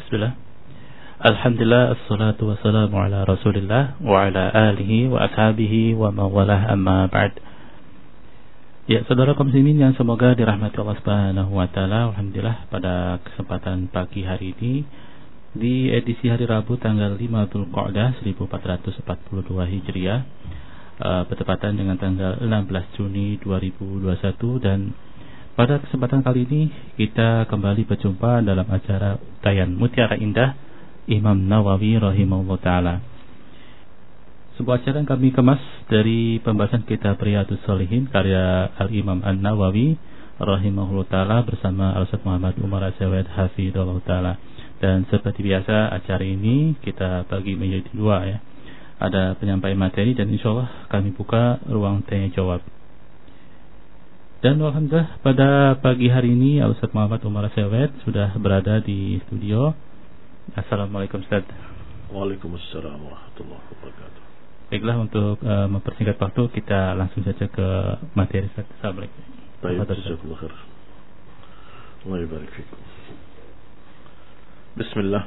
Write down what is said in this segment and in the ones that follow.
Bismillah. Alhamdulillah, assalatu wassalamu ala Rasulillah wa ala alihi wa ashabihi wa mawalah, amma ba'd. Ya, saudara kaum muslimin yang semoga dirahmati Allah Subhanahu wa taala. Alhamdulillah, pada kesempatan pagi hari ini di edisi hari Rabu tanggal 5 Dzulqa'dah 1442 Hijriah, bertepatan dengan tanggal 16 Juni 2021, dan pada kesempatan kali ini kita kembali berjumpa dalam acara Tayan Mutiara Indah Imam Nawawi rahimahullah ta'ala. Sebuah acara yang kami kemas dari pembahasan kitab Riyadhus Shalihin karya Al-Imam An-Nawawi rahimahullah ta'ala bersama Al-Ustaz Muhammad Umar As-Sawed hafidhahullah ta'ala. Dan seperti biasa acara ini kita bagi menjadi dua, ya. Ada penyampaian materi dan insyaallah kami buka ruang tanya jawab. Dan alhamdulillah pada pagi hari ini Ustaz Muhammad Umar As-Sawed sudah berada di studio. Assalamualaikum Ustaz. Waalaikumsalam warahmatullahi wabarakatuh. Baiklah, untuk mempersingkat waktu kita langsung saja ke materi Ustaz. Assalamualaikum. Baik, jazakallahu khair. Allah yabarik fikum. Bismillah.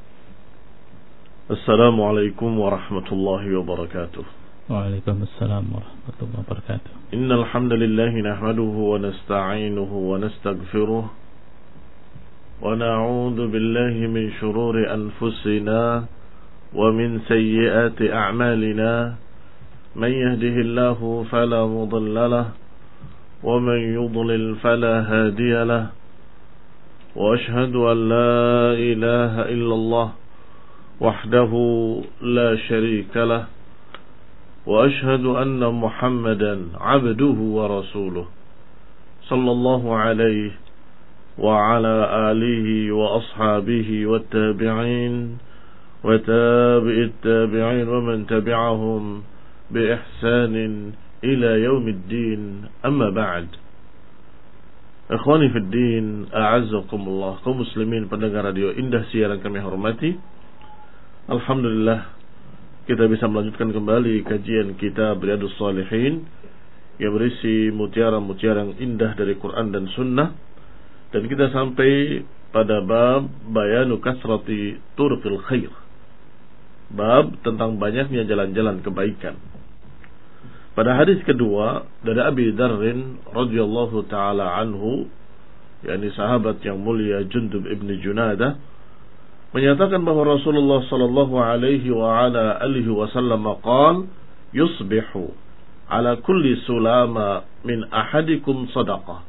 Assalamualaikum warahmatullahi wabarakatuh. Waalaikumsalam warahmatullahi wabarakatuh. Innal hamdalillah nahmaduhu wa nasta'inuhu wa nastaghfiruh wa na'udzu billahi min shururi anfusina wa min sayyiati a'malina. Man yahdihillahu fala mudilla lahu wa man yudlil fala hadiya lahu. Wa ashhadu an la ilaha illallah wahdahu la sharika lahu وأشهد أن محمدا عبده ورسوله صلى الله عليه وعلى آله وأصحابه والتابعين وتابع التابعين ومن تبعهم بإحسان إلى يوم الدين أما بعد. Ikhwani fi din, a'azzakumullah, kaum muslimin pendengar radio Indah siaran kami hormati. Alhamdulillah kita bisa melanjutkan kembali kajian kitab Riyadhus Shalihin yang berisi mutiara-mutiara yang indah dari Quran dan Sunnah, dan kita sampai pada bab bayanu kasrati turqil khair, bab tentang banyaknya jalan-jalan kebaikan. Pada hadis kedua dari Abi Dzarrin radhiyallahu taala anhu, yakni sahabat yang mulia Jundub ibn Junadah, menyatakan bahwa Rasulullah sallallahu alaihi wa ala alihi wasallam qaal yusbihu ala kulli sulama min ahadikum sadaqah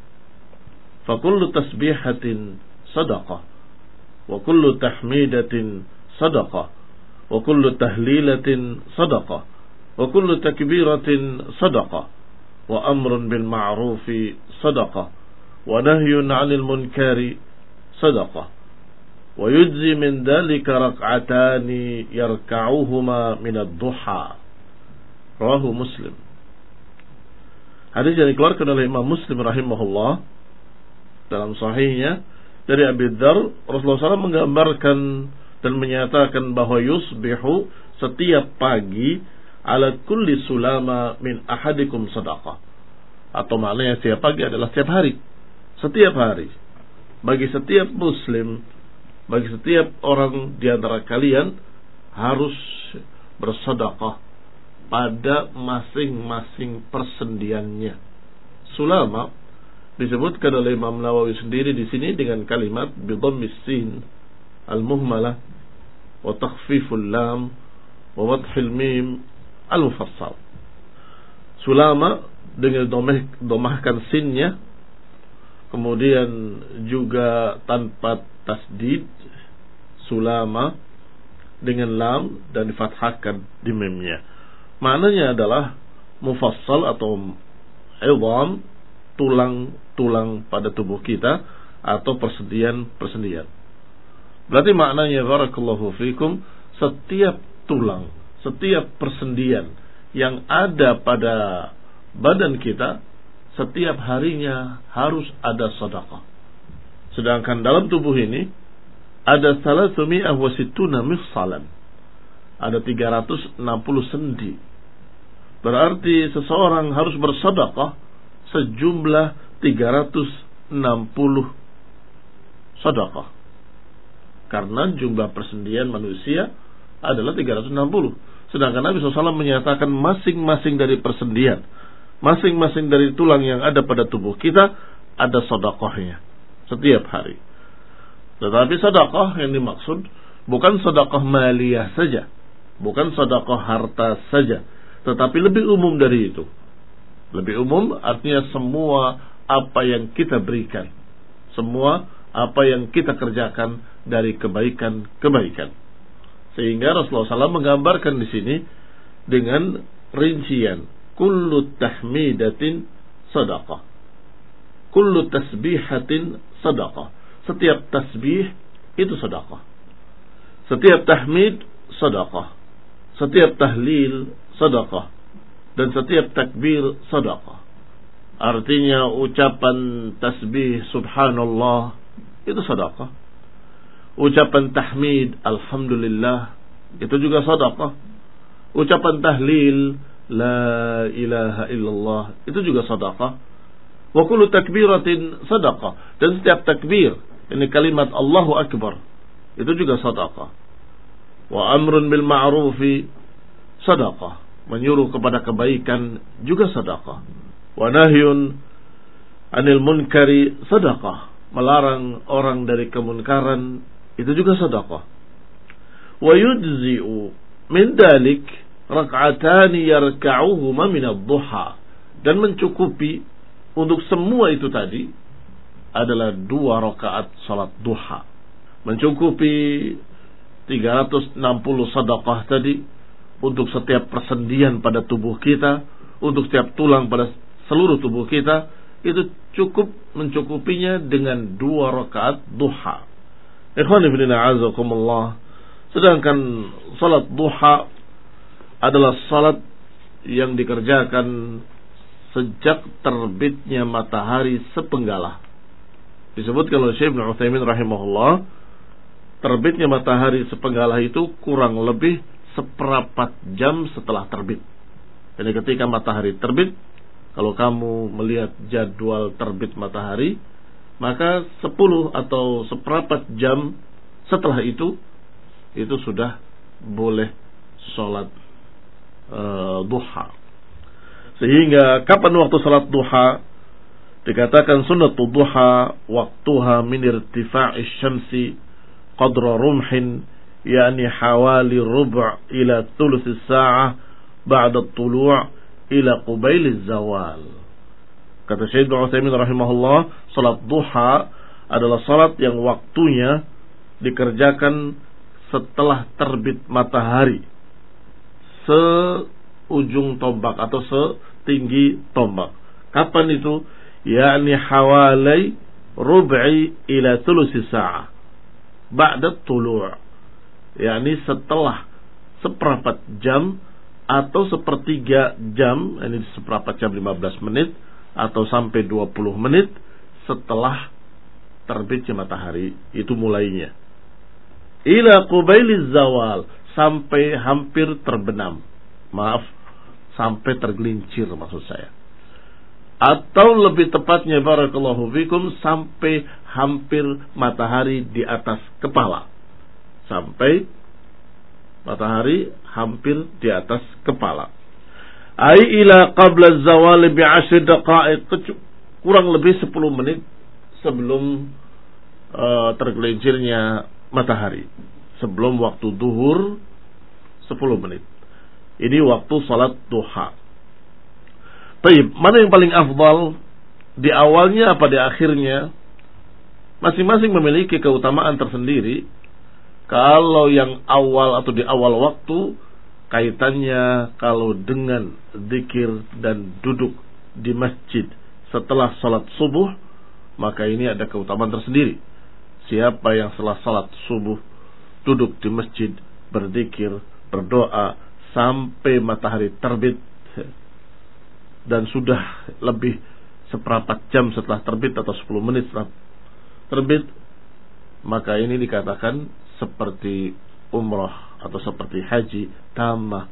fa kullu tasbihatin sadaqah wa kullu tahmidatin sadaqah wa kullu tahlilatin sadaqah wa kullu takbiratin sadaqah wa amrun bil ma'rufi sadaqah wa nahyun 'anil munkari sadaqah wa yujzi min dhalika rak'atani yarka'uhuma min ad-duha. Rawahu Muslim. Hadis yang dikeluarkan oleh Imam Muslim rahimahullah dalam sahihnya dari Abi Dzar, Rasulullah SAW menggambarkan dan menyatakan bahwa yusbihu, setiap pagi, ala kulli sulama min ahadikum sadaqah, atau maknanya setiap pagi adalah setiap hari. Setiap hari bagi setiap muslim, bagi setiap orang di antara kalian harus bersedekah pada masing-masing persendiannya. Sulama disebutkan oleh Imam Nawawi sendiri di sini dengan kalimat bi dhammis sin al-muhmalah wa takhfiful lam wa wathil mim al-mufassal. Sulama dengan domahkan sinnya, kemudian juga tanpa tasdid, sulama dengan lam, dan difathahkan di mimnya. Maknanya adalah mufassal atau idham, tulang-tulang pada tubuh kita atau persendian-persendian. Berarti maknanya barakallahu fikum, setiap tulang, setiap persendian yang ada pada badan kita setiap harinya harus ada sedekah. Sedangkan dalam tubuh ini ada 360 mifsalan, ada 360 sendi. Berarti seseorang harus bersedekah sejumlah 360 sedekah. Karena jumlah persendian manusia adalah 360. Sedangkan Nabi SAW menyatakan masing-masing dari persendian, masing-masing dari tulang yang ada pada tubuh kita ada sedekahnya setiap hari. Tetapi sedekah yang dimaksud bukan sedekah maliyah saja, bukan sedekah harta saja, tetapi lebih umum dari itu. Lebih umum artinya semua apa yang kita berikan, semua apa yang kita kerjakan dari kebaikan-kebaikan. Sehingga Rasulullah SAW menggambarkan di sini dengan rincian, kullu tahmidatin sadaqah, kullu tasbihatin sadaqah. Setiap tasbih itu sedekah, setiap tahmid sedekah, setiap tahlil sedekah, dan setiap takbir sedekah. Artinya ucapan tasbih subhanallah itu sedekah, ucapan tahmid alhamdulillah itu juga sedekah, ucapan tahlil la ilaha illallah itu juga sedekah. Wa kullu takbiratin sedekah, dan setiap takbir ini kalimat Allahu Akbar itu juga sedekah. Wa amrun bil ma'rufi sedekah, menyuruh kepada kebaikan juga sedekah. Wa nahyun anil munkari sedekah, melarang orang dari kemunkaran itu juga sedekah. Wa yujzi'u min dalik rak'atani yarka'uhuma min ad-duha, dan mencukupi untuk semua itu tadi adalah 2 rakaat salat duha. Mencukupi 360 sedekah tadi untuk setiap persendian pada tubuh kita, untuk setiap tulang pada seluruh tubuh kita, itu cukup mencukupinya dengan 2 rakaat duha. Ikhwan fillah a'azakumullah. Sedangkan salat duha adalah salat yang dikerjakan sejak terbitnya matahari sepenggalah. Disebutkan oleh Syekh Ibnu Utsaimin rahimahullah, terbitnya matahari sepenggalah itu kurang lebih 1/4 jam setelah terbit. Jadi ketika matahari terbit, kalau kamu melihat jadwal terbit matahari, maka 10 atau 1/4 jam setelah itu sudah boleh sholat duha. Sehingga kapan waktu salat duha? Dikatakan sunnatul duha waktuha min irtifa'is syamsi qadra rumhin, yakni hawali rubu' ila thuluthis sa'ah ba'da at-tulu' ila qubailiz zawal. Kata Syekh Ibnu Utsaimin rahimahullah, salat duha adalah salat yang waktunya dikerjakan setelah terbit matahari seujung tombak atau setinggi tombak. Kapan itu? Yakni hawalai rub'i ila thuluthi sa'ah ba'da tulu', yakni setelah 1/4 jam atau 1/3 jam, ini 1/4 jam 15 menit atau sampai 20 menit setelah terbitnya matahari, itu mulainya. Ila qubailiz zawal, sampai hampir terbenam. Maaf, sampai tergelincir maksud saya. Atau lebih tepatnya barakallahu fikum, sampai hampir matahari di atas kepala. Sampai matahari hampir di atas kepala. Ai ila qabla zawal bi 10 daqaiq, kurang lebih 10 menit sebelum tergelincirnya matahari. Sebelum waktu duhur 10 menit. Ini waktu salat duha. Baik, mana yang paling afdal? Di awalnya apa di akhirnya? Masing-masing memiliki keutamaan tersendiri. Kalau yang awal atau di awal waktu, kaitannya kalau dengan zikir dan duduk di masjid setelah salat subuh, maka ini ada keutamaan tersendiri. Siapa yang setelah salat subuh duduk di masjid, berzikir, berdoa sampai matahari terbit, dan sudah lebih 1/4 jam setelah terbit atau 10 menit setelah terbit, maka ini dikatakan seperti umrah atau seperti haji, tamah,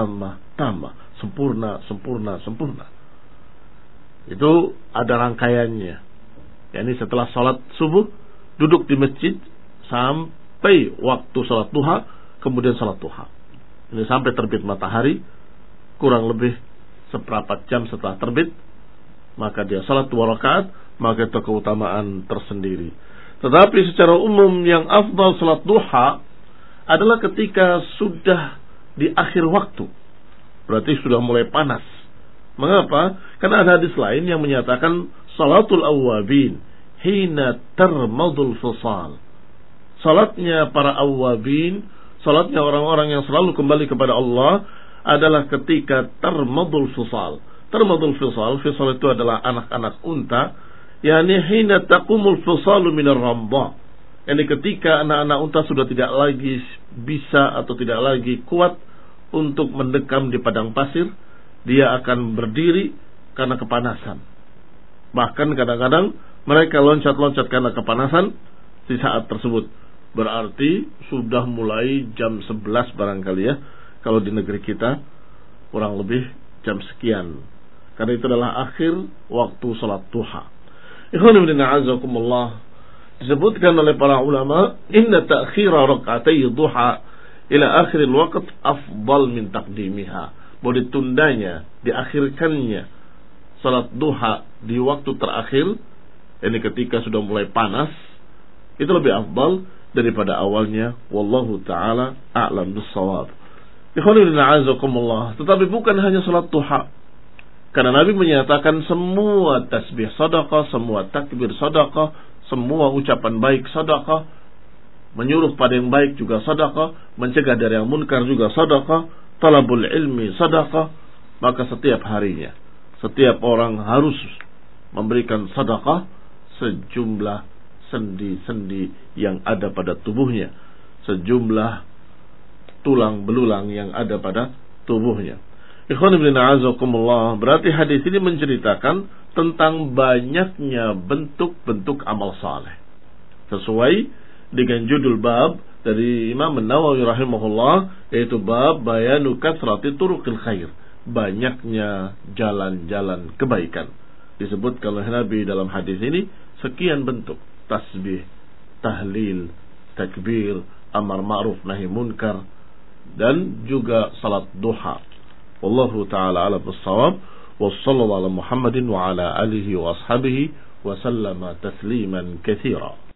sempurna. Itu ada rangkaiannya. Yani setelah salat subuh duduk di masjid sampai sampai waktu salat duha, kemudian salat duha. Ini sampai terbit matahari, kurang lebih seperempat jam setelah terbit, maka dia salat 2 rakaat, maka itu keutamaan tersendiri. Tetapi secara umum yang afdal salat duha adalah ketika sudah di akhir waktu, berarti sudah mulai panas. Mengapa? Karena ada hadis lain yang menyatakan salatul awwabin hina tarmadul fisal. Salatnya para awwabin, salatnya orang-orang yang selalu kembali kepada Allah adalah ketika tarmadul fisal. Tarmadul fisal itu adalah anak-anak unta, yakni hina taqumul fisalu minar ramba. Yani ketika anak-anak unta sudah tidak lagi bisa atau tidak lagi kuat untuk mendekam di padang pasir, dia akan berdiri karena kepanasan. Bahkan kadang-kadang mereka loncat-loncat karena kepanasan di saat tersebut. Berarti sudah mulai jam 11 barangkali ya, kalau di negeri kita kurang lebih jam sekian. Karena itu adalah akhir waktu salat duha. Ikhwan fillah a'azakumullah, disebutkan oleh para ulama, inna ta'khira rak'atay duha ila akhiril waqt afdal min taqdimiha. Bahwa ditundanya, diakhirkannya salat duha di waktu terakhir, ini ketika sudah mulai panas, itu lebih afdal daripada awalnya. Wallahu ta'ala a'lam bis-shawab. Ikhwan a'azakumullah, tetapi bukan hanya salat duha. Karena Nabi menyatakan semua tasbih sedekah, semua takbir sedekah, semua ucapan baik sedekah, menyuruh pada yang baik juga sedekah, mencegah dari yang munkar juga sedekah, talabul ilmi sedekah. Maka setiap harinya setiap orang harus memberikan sedekah sejumlah sendi-sendi yang ada pada tubuhnya, sejumlah tulang belulang yang ada pada tubuhnya. Ikhwan ibn a'azakumullah, berarti hadis ini menceritakan tentang banyaknya bentuk-bentuk amal saleh. Sesuai dengan judul bab dari Imam An-Nawawi rahimahullah, yaitu bab bayanu kathrati turuqil khair, banyaknya jalan-jalan kebaikan. Disebutkan oleh Nabi dalam hadis ini sekian bentuk: tasbih, tahlil, takbir, amar ma'ruf nahi munkar, dan juga salat duha. Wallahu ta'ala a'lam bis-shawab. Wa sallallahu ala Muhammadin wa ala alihi wa ashabihi wa sallama tasliman katsira.